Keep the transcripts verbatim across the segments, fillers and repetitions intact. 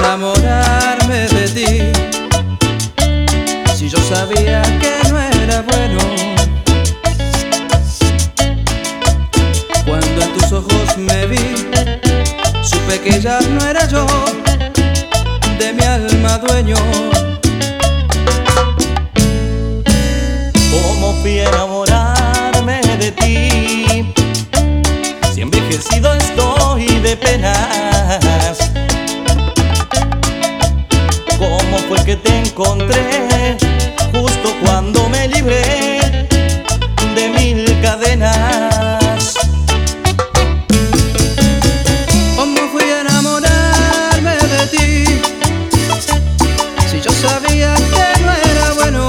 enamorarme de ti, si yo sabía que no era bueno? Cuando en tus ojos me vi, supe que ya no era yo, de mi alma dueño. ¿Cómo fui a enamorarme de ti? Si envejecido estoy de penas. ¿Cómo fue que te encontré justo cuando me libré de mil cadenas? ¿Cómo fui a enamorarme de ti, si yo sabía que no era bueno?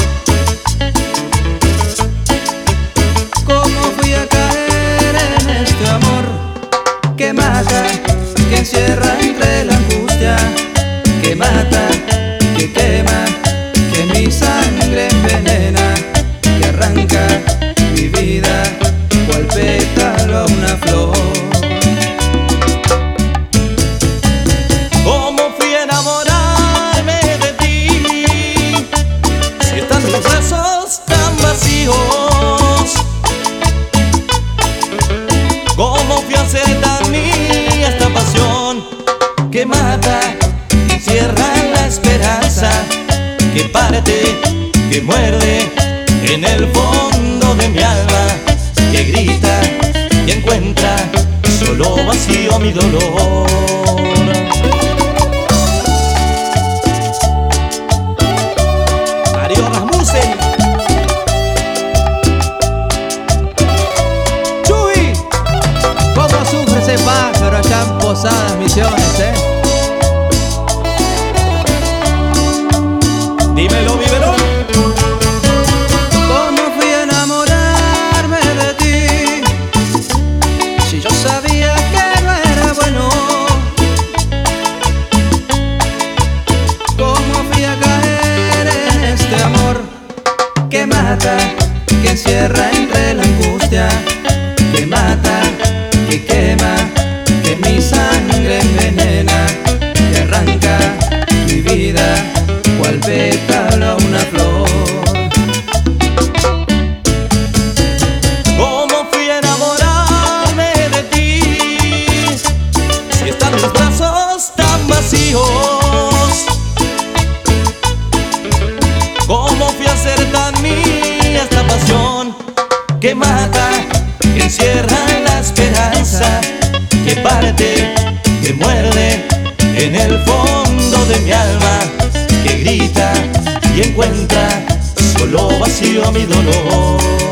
¿Cómo fui a caer en este amor que mata, que encierra entre la angustia, que mata, que quema, que mi sangre envenena, que arranca mi vida cual pétalo a una flor? ¿Cómo fui a enamorarme de ti, si están mis brazos tan vacíos? ¿Cómo fui a hacer tan mía esta pasión que mata, que encierra la esperanza, que parte, que muerde en el fondo de mi alma, que grita y encuentra solo vacío mi dolor? Darío Rasmussen, Chuy, ¿cómo sufre ese pájaro allá en Posadas Misiones, eh? dímelo, Biberón. ¿Cómo fui a enamorarme de ti, si yo sabía que no era bueno? ¿Cómo fui a caer en este amor que mata, que encierra entre la angustia, que mata, que quema, que mi sangre envenena, que arranca mi vida cual pétalo a una flor? ¿Cómo fui a enamorarme de ti, si están mis brazos tan vacíos? ¿Cómo fui a hacer tan mía esta pasión que mata, que encierra la esperanza, que parte, que muerde en el fondo de mi alma, que grita y encuentra solo vacío mi dolor?